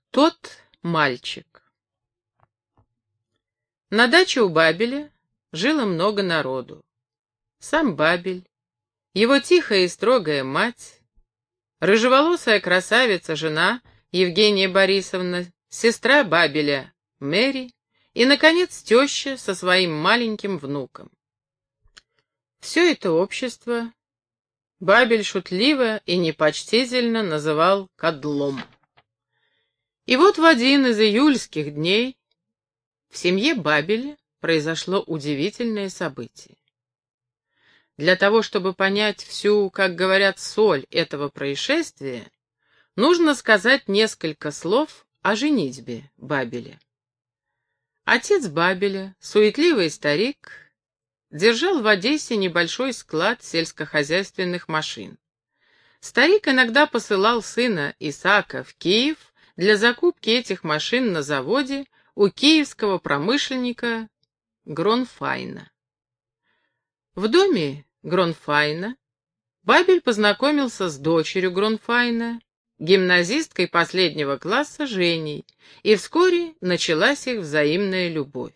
Тот мальчик. На даче у Бабеля жило много народу. Сам Бабель, его тихая и строгая мать, рыжеволосая красавица, жена Евгения Борисовна, сестра Бабеля Мэри и, наконец, теща со своим маленьким внуком. Все это общество Бабель шутливо и непочтительно называл кодлом. И вот в один из июльских дней в семье Бабеля произошло удивительное событие. Для того, чтобы понять всю, как говорят, соль этого происшествия, нужно сказать несколько слов о женитьбе Бабеля. Отец Бабеля, суетливый старик, держал в Одессе небольшой склад сельскохозяйственных машин. Старик иногда посылал сына Исаака в Киев для закупки этих машин на заводе у киевского промышленника Гронфайна. В доме Гронфайна Бабель познакомился с дочерью Гронфайна, гимназисткой последнего класса Женей, и вскоре началась их взаимная любовь.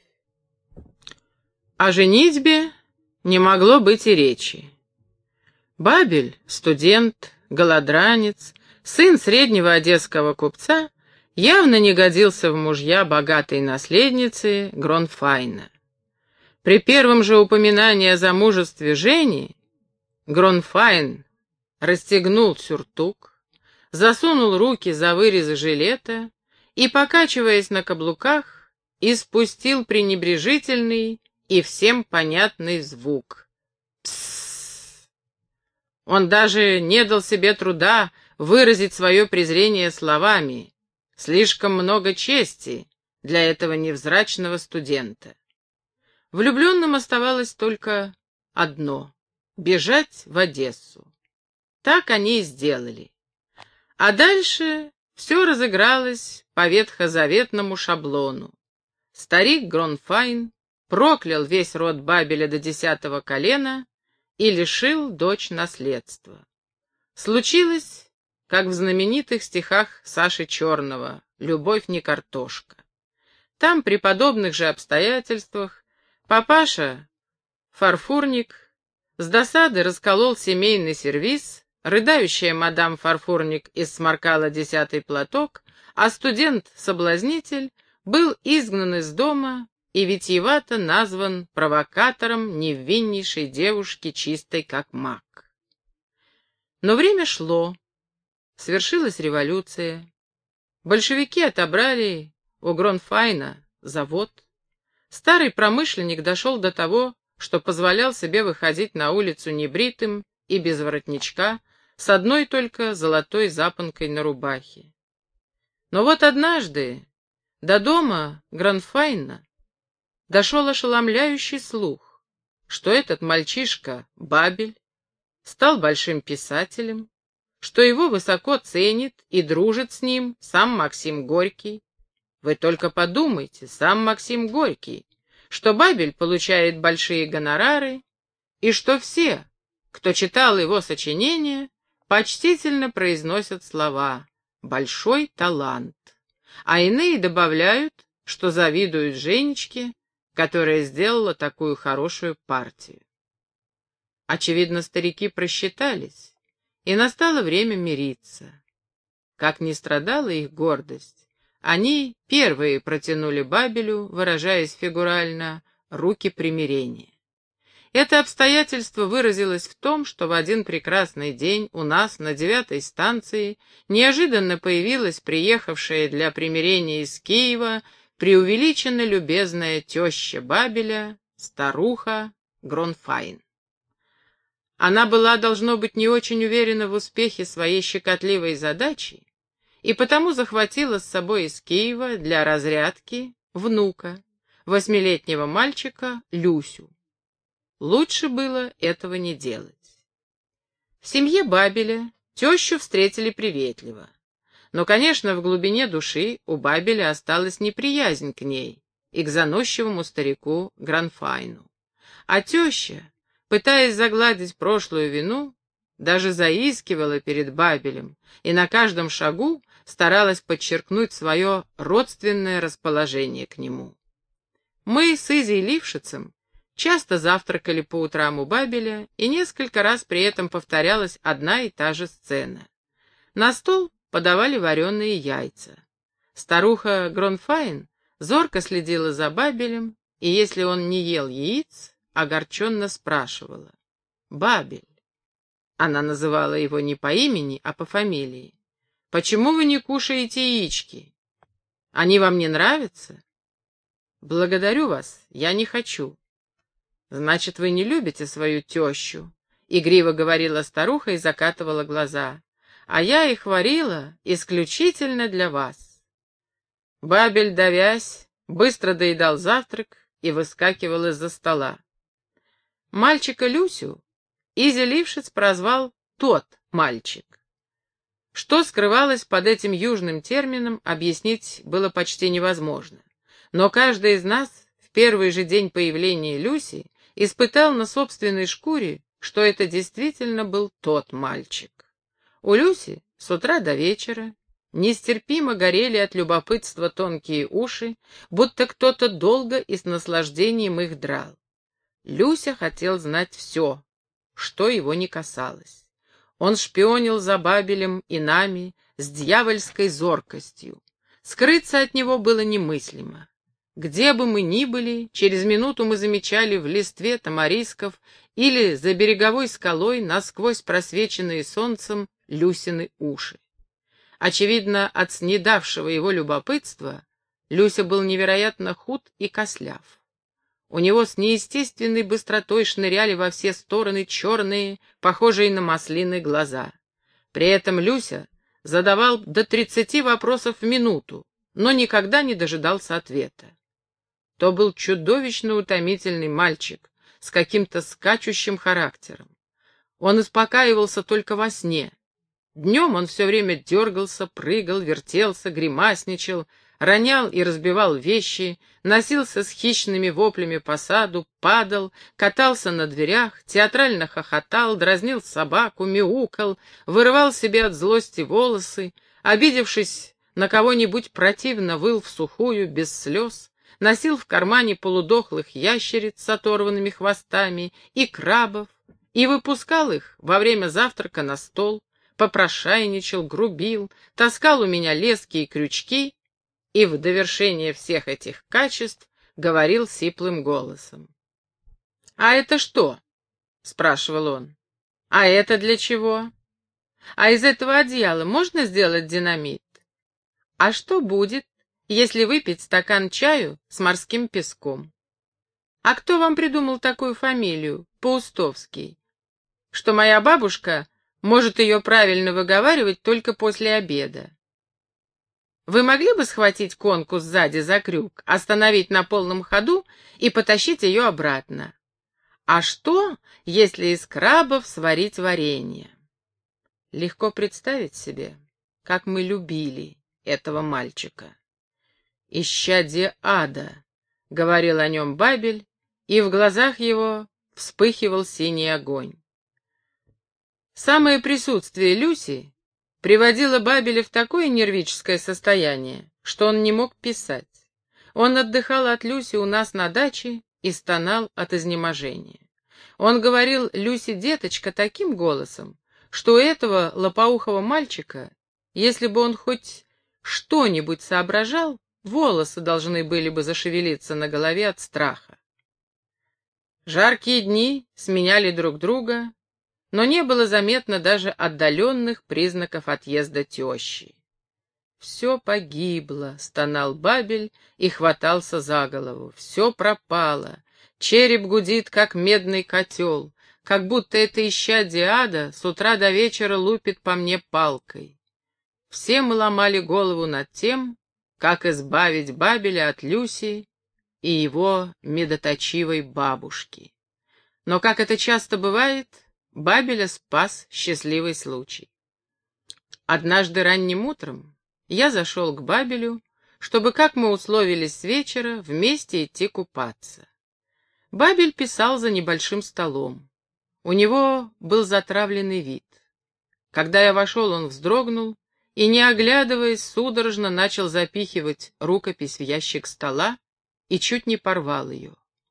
О женитьбе не могло быть и речи. Бабель, студент, голодранец, сын среднего одесского купца, явно не годился в мужья богатой наследницы Гронфайна. При первом же упоминании о замужестве Жени Гронфайн расстегнул сюртук, засунул руки за вырезы жилета и, покачиваясь на каблуках, испустил пренебрежительный и всем понятный звук. «Пссс!» Он даже не дал себе труда выразить свое презрение словами. Слишком много чести для этого невзрачного студента. Влюбленным оставалось только одно — бежать в Одессу. Так они и сделали. А дальше все разыгралось по ветхозаветному шаблону. Старик Гронфайн проклял весь род Бабеля до 10-го колена и лишил дочь наследства. Случилось, как в знаменитых стихах Саши Черного «Любовь не картошка». Там, при подобных же обстоятельствах, папаша, Фарфурник, с досады расколол семейный сервиз, рыдающая мадам Фарфурник иссморкала 10-й платок, а студент-соблазнитель был изгнан из дома и витиевато назван провокатором невиннейшей девушки, чистой как мак. Но время шло, свершилась революция, большевики отобрали у Гронфайна завод, старый промышленник дошел до того, что позволял себе выходить на улицу небритым и без воротничка, с одной только золотой запонкой на рубахе. Но вот однажды до дома Гронфайна дошел ошеломляющий слух, что этот мальчишка Бабель стал большим писателем, что его высоко ценит и дружит с ним сам Максим Горький. Вы только подумайте, сам Максим Горький, что Бабель получает большие гонорары, и что все, кто читал его сочинения, почтительно произносят слова «большой талант», а иные добавляют, что завидуют Женечке, которая сделала такую хорошую партию. Очевидно, старики просчитались, и настало время мириться. Как ни страдала их гордость, они первые протянули Бабелю, выражаясь фигурально, руки примирения. Это обстоятельство выразилось в том, что в один прекрасный день у нас на 9-й станции неожиданно появилась приехавшая для примирения из Киева преувеличенно любезная теща Бабеля, старуха Гронфайн. Она была, должно быть, не очень уверена в успехе своей щекотливой задачи, и потому захватила с собой из Киева для разрядки внука, 8-летнего мальчика Люсю. Лучше было этого не делать. В семье Бабеля тещу встретили приветливо, но, конечно, в глубине души у Бабеля осталась неприязнь к ней и к заносчивому старику Гронфайну. А теща, пытаясь загладить прошлую вину, даже заискивала перед Бабелем и на каждом шагу старалась подчеркнуть свое родственное расположение к нему. Мы с Изей Лившицем часто завтракали по утрам у Бабеля, и несколько раз при этом повторялась одна и та же сцена. На стол подавали вареные яйца. Старуха Гронфайн зорко следила за Бабелем, и если он не ел яиц, огорченно спрашивала: «Бабель». Она называла его не по имени, а по фамилии. «Почему вы не кушаете яички? Они вам не нравятся?» «Благодарю вас, я не хочу». «Значит, вы не любите свою тещу», — игриво говорила старуха и закатывала глаза. «А я их варила исключительно для вас». Бабель, давясь, быстро доедал завтрак и выскакивал из-за стола. Мальчика Люсю Изя Лившиц прозвал «тот мальчик». Что скрывалось под этим южным термином, объяснить было почти невозможно. Но каждый из нас в первый же день появления Люси испытал на собственной шкуре, что это действительно был тот мальчик. У Люси с утра до вечера нестерпимо горели от любопытства тонкие уши, будто кто-то долго и с наслаждением их драл. Люся хотел знать все, что его не касалось. Он шпионил за Бабелем и нами с дьявольской зоркостью. Скрыться от него было немыслимо. Где бы мы ни были, через минуту мы замечали в листве тамарисков или за береговой скалой насквозь просвеченные солнцем Люсины уши. Очевидно, от снедавшего его любопытства Люся был невероятно худ и косляв. У него с неестественной быстротой шныряли во все стороны черные, похожие на маслины глаза. При этом Люся задавал до 30 вопросов в минуту, но никогда не дожидался ответа. То был чудовищно утомительный мальчик с каким-то скачущим характером. Он успокаивался только во сне. Днем он все время дергался, прыгал, вертелся, гримасничал, ронял и разбивал вещи, носился с хищными воплями по саду, падал, катался на дверях, театрально хохотал, дразнил собаку, мяукал, вырывал себе от злости волосы, обидевшись на кого-нибудь, противно выл всухую, без слез, носил в кармане полудохлых ящериц с оторванными хвостами и крабов, и выпускал их во время завтрака на стол, попрошайничал, грубил, таскал у меня лески и крючки, и в довершение всех этих качеств говорил сиплым голосом. «А это что?» — спрашивал он. «А это для чего? А из этого одеяла можно сделать динамит? А что будет, если выпить стакан чаю с морским песком? А кто вам придумал такую фамилию, Паустовский? Что моя бабушка может ее правильно выговаривать только после обеда. Вы могли бы схватить конку сзади за крюк, остановить на полном ходу и потащить ее обратно? А что, если из крабов сварить варенье?» Легко представить себе, как мы любили этого мальчика. «Исчадье ада», — говорил о нем Бабель, и в глазах его вспыхивал синий огонь. Самое присутствие Люси приводило Бабеля в такое нервическое состояние, что он не мог писать. Он отдыхал от Люси у нас на даче и стонал от изнеможения. Он говорил Люси «деточка» таким голосом, что у этого лопоухого мальчика, если бы он хоть что-нибудь соображал, волосы должны были бы зашевелиться на голове от страха. Жаркие дни сменяли друг друга, но не было заметно даже отдаленных признаков отъезда тещи. «Все погибло», — стонал Бабель и хватался за голову. «Все пропало. Череп гудит, как медный котел, как будто это исчадье ада с утра до вечера лупит по мне палкой». Все мы ломали голову над тем, как избавить Бабеля от Люси и его медоточивой бабушки. Но, как это часто бывает, Бабеля спас счастливый случай. Однажды ранним утром я зашел к Бабелю, чтобы, как мы условились с вечера, вместе идти купаться. Бабель писал за небольшим столом. У него был затравленный вид. Когда я вошел, он вздрогнул и, не оглядываясь, судорожно начал запихивать рукопись в ящик стола и чуть не порвал ее.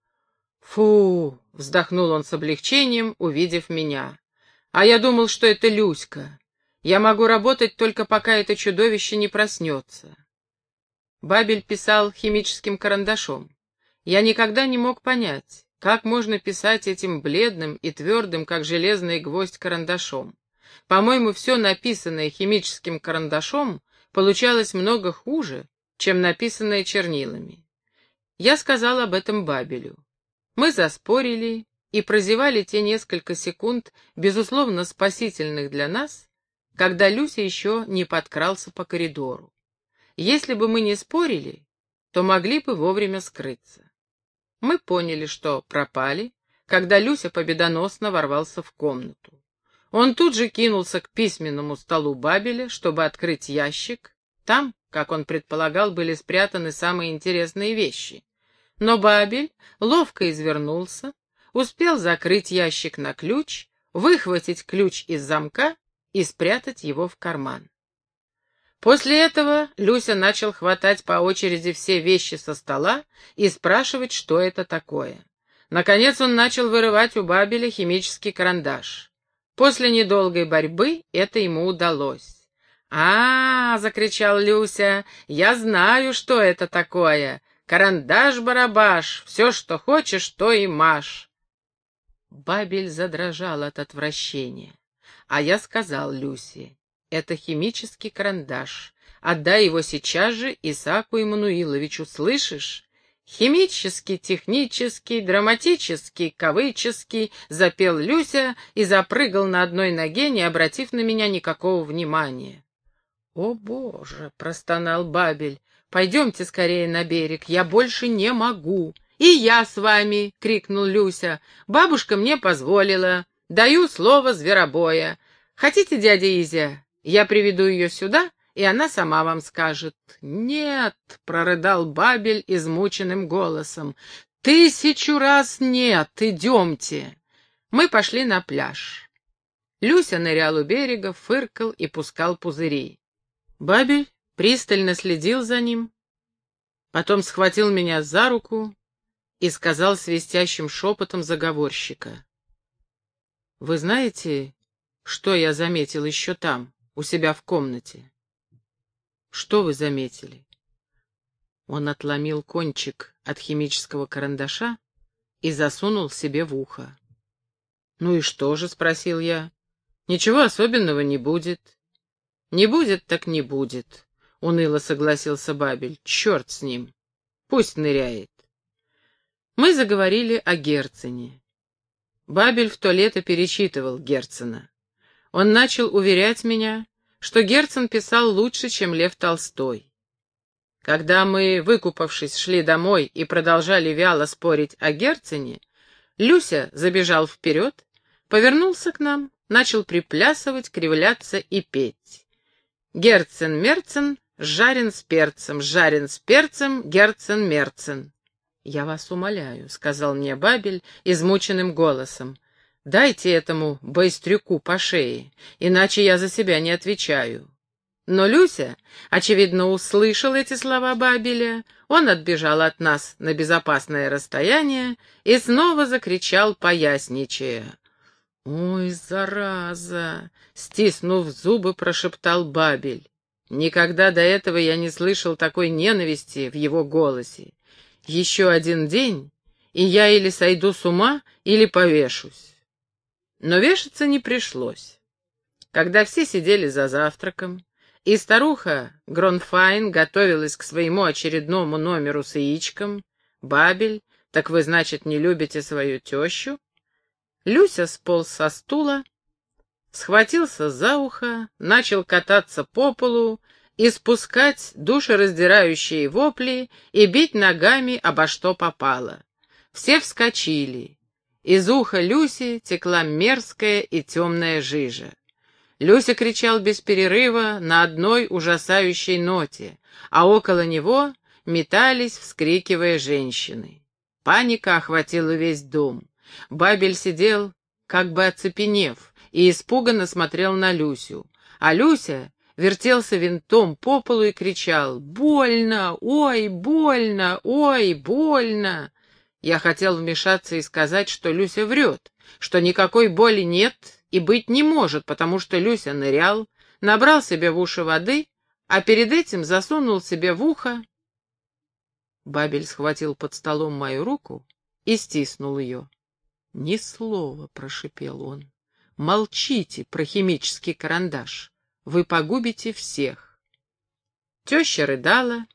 «Фу!» — вздохнул он с облегчением, увидев меня. «А я думал, что это Люська. Я могу работать только пока это чудовище не проснется». Бабель писал химическим карандашом. Я никогда не мог понять, как можно писать этим бледным и твердым, как железный гвоздь, карандашом. По-моему, все написанное химическим карандашом получалось много хуже, чем написанное чернилами. Я сказал об этом Бабелю. Мы заспорили и прозевали те несколько секунд, безусловно спасительных для нас, когда Люся еще не подкрался по коридору. Если бы мы не спорили, то могли бы вовремя скрыться. Мы поняли, что пропали, когда Люся победоносно ворвался в комнату. Он тут же кинулся к письменному столу Бабеля, чтобы открыть ящик. Там, как он предполагал, были спрятаны самые интересные вещи. Но Бабель ловко извернулся, успел закрыть ящик на ключ, выхватить ключ из замка и спрятать его в карман. После этого Люся начал хватать по очереди все вещи со стола и спрашивать, что это такое. Наконец он начал вырывать у Бабеля химический карандаш. После недолгой борьбы это ему удалось. Закричал Люся, «я знаю, что это такое. Карандаш-барабаш, все, что хочешь, то и машь». Бабель задрожал от отвращения. А я сказал Люсе, «Это химический карандаш. Отдай его сейчас же Исааку Иммануиловичу, слышишь? Химический, технический, драматический, кавыческий», — запел Люся и запрыгал на одной ноге, не обратив на меня никакого внимания. «О, Боже!» — простонал Бабель. «Пойдемте скорее на берег, я больше не могу». «И я с вами!» — крикнул Люся. «Бабушка мне позволила. Даю слово зверобоя. Хотите, дядя Изя, я приведу ее сюда, и она сама вам скажет». «Нет!» — прорыдал Бабель измученным голосом. «1000 раз нет! Идемте!» Мы пошли на пляж. Люся нырял у берега, фыркал и пускал пузыри. Бабель пристально следил за ним, потом схватил меня за руку и сказал свистящим шепотом заговорщика. «Вы знаете, что я заметил еще там, у себя в комнате?» «Что вы заметили?» Он отломил кончик от химического карандаша и засунул себе в ухо. «Ну и что же?» — спросил я. «Ничего особенного не будет». «Не будет, так не будет», — уныло согласился Бабель. «Черт с ним. Пусть ныряет». Мы заговорили о Герцене. Бабель в то лето перечитывал Герцена. Он начал уверять меня, что Герцен писал лучше, чем Лев Толстой. Когда мы, выкупавшись, шли домой и продолжали вяло спорить о Герцене, Люся забежал вперед, повернулся к нам, начал приплясывать, кривляться и петь. «Герцен-мерцен, жарен с перцем, Герцен-мерцен». «Я вас умоляю», — сказал мне Бабель измученным голосом, — «дайте этому байстрюку по шее, иначе я за себя не отвечаю». Но Люся, очевидно, услышал эти слова Бабеля, он отбежал от нас на безопасное расстояние и снова закричал, поясничая. «Ой, зараза!» — стиснув зубы, прошептал Бабель. Никогда до этого я не слышал такой ненависти в его голосе. «Еще один день, и я или сойду с ума, или повешусь». Но вешаться не пришлось. Когда все сидели за завтраком, и старуха Гронфайн готовилась к своему очередному номеру с яичком, Бабель, так вы, значит, не любите свою тещу, Люся сполз со стула, схватился за ухо, начал кататься по полу и спускать душераздирающие вопли и бить ногами обо что попало. Все вскочили. Из уха Люси текла мерзкая и темная жижа. Люся кричал без перерыва на одной ужасающей ноте, а около него метались, вскрикивая, женщины. Паника охватила весь дом. Бабель сидел, как бы оцепенев, и испуганно смотрел на Люсю, а Люся вертелся винтом по полу и кричал: «Больно! Ой, больно! Ой, больно!» Я хотел вмешаться и сказать, что Люся врет, что никакой боли нет и быть не может, потому что Люся нырял, набрал себе в уши воды, а перед этим засунул себе в ухо. Бабель схватил под столом мою руку и стиснул ее. «Ни слова», — прошипел он. «Молчите про химический карандаш. Вы погубите всех». Теща рыдала.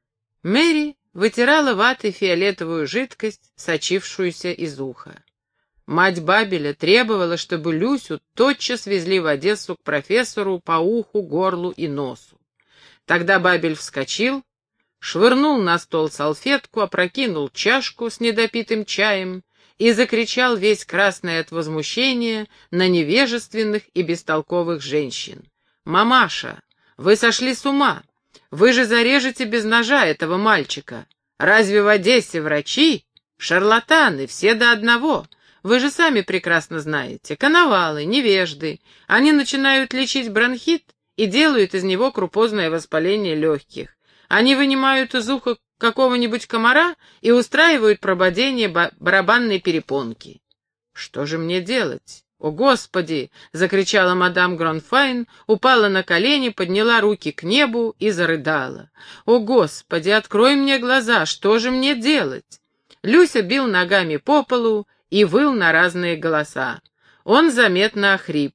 Мэри вытирала ватой фиолетовую жидкость, сочившуюся из уха. Мать Бабеля требовала, чтобы Люсю тотчас везли в Одессу к профессору по уху, горлу и носу. Тогда Бабель вскочил, швырнул на стол салфетку, опрокинул чашку с недопитым чаем и закричал весь красный от возмущения на невежественных и бестолковых женщин. «Мамаша, вы сошли с ума! Вы же зарежете без ножа этого мальчика! Разве в Одессе врачи? Шарлатаны, все до одного! Вы же сами прекрасно знаете, коновалы, невежды, они начинают лечить бронхит и делают из него крупозное воспаление легких. Они вынимают из уха какого-нибудь комара и устраивают прободение барабанной перепонки. Что же мне делать? «О, Господи!» — закричала мадам Гронфайн, упала на колени, подняла руки к небу и зарыдала. «О, Господи, открой мне глаза! Что же мне делать?» Люся бил ногами по полу и выл на разные голоса. Он заметно охрип.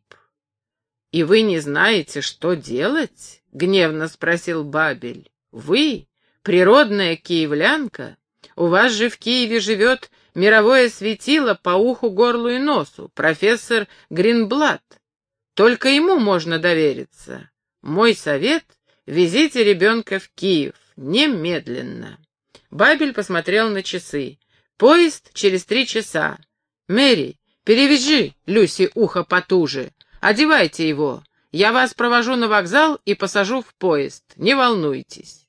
«И вы не знаете, что делать?» — гневно спросил Бабель. «Вы, природная киевлянка, у вас же в Киеве живет мировое светило по уху, горлу и носу, профессор Гринблат. Только ему можно довериться. Мой совет — везите ребенка в Киев, немедленно». Бабель посмотрел на часы. «Поезд через 3 часа. Мэри, перевяжи Люси ухо потуже. Одевайте его. Я вас провожу на вокзал и посажу в поезд. Не волнуйтесь».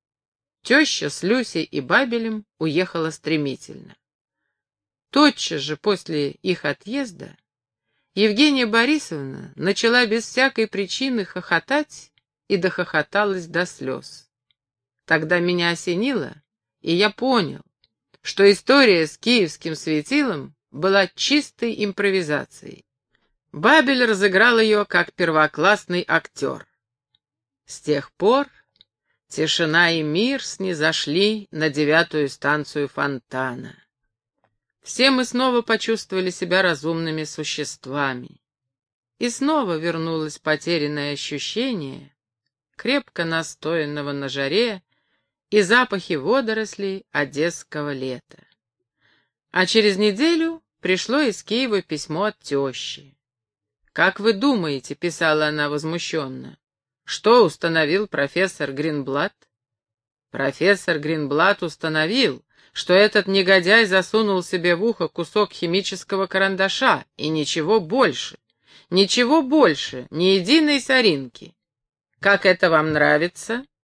Теща с Люсей и Бабелем уехала стремительно. Тотчас же после их отъезда Евгения Борисовна начала без всякой причины хохотать и дохохоталась до слез. Тогда меня осенило, и я понял, что история с киевским светилом была чистой импровизацией. Бабель разыграл ее как первоклассный актер. С тех пор тишина и мир снизошли на 9-ю станцию Фонтана. Все мы снова почувствовали себя разумными существами. И снова вернулось потерянное ощущение крепко настоянного на жаре и запахи водорослей одесского лета. А через неделю пришло из Киева письмо от тещи. «Как вы думаете, — писала она возмущенно, — что установил профессор Гринблат?» Профессор Гринблат установил, что этот негодяй засунул себе в ухо кусок химического карандаша, и ничего больше, ни единой соринки. Как это вам нравится?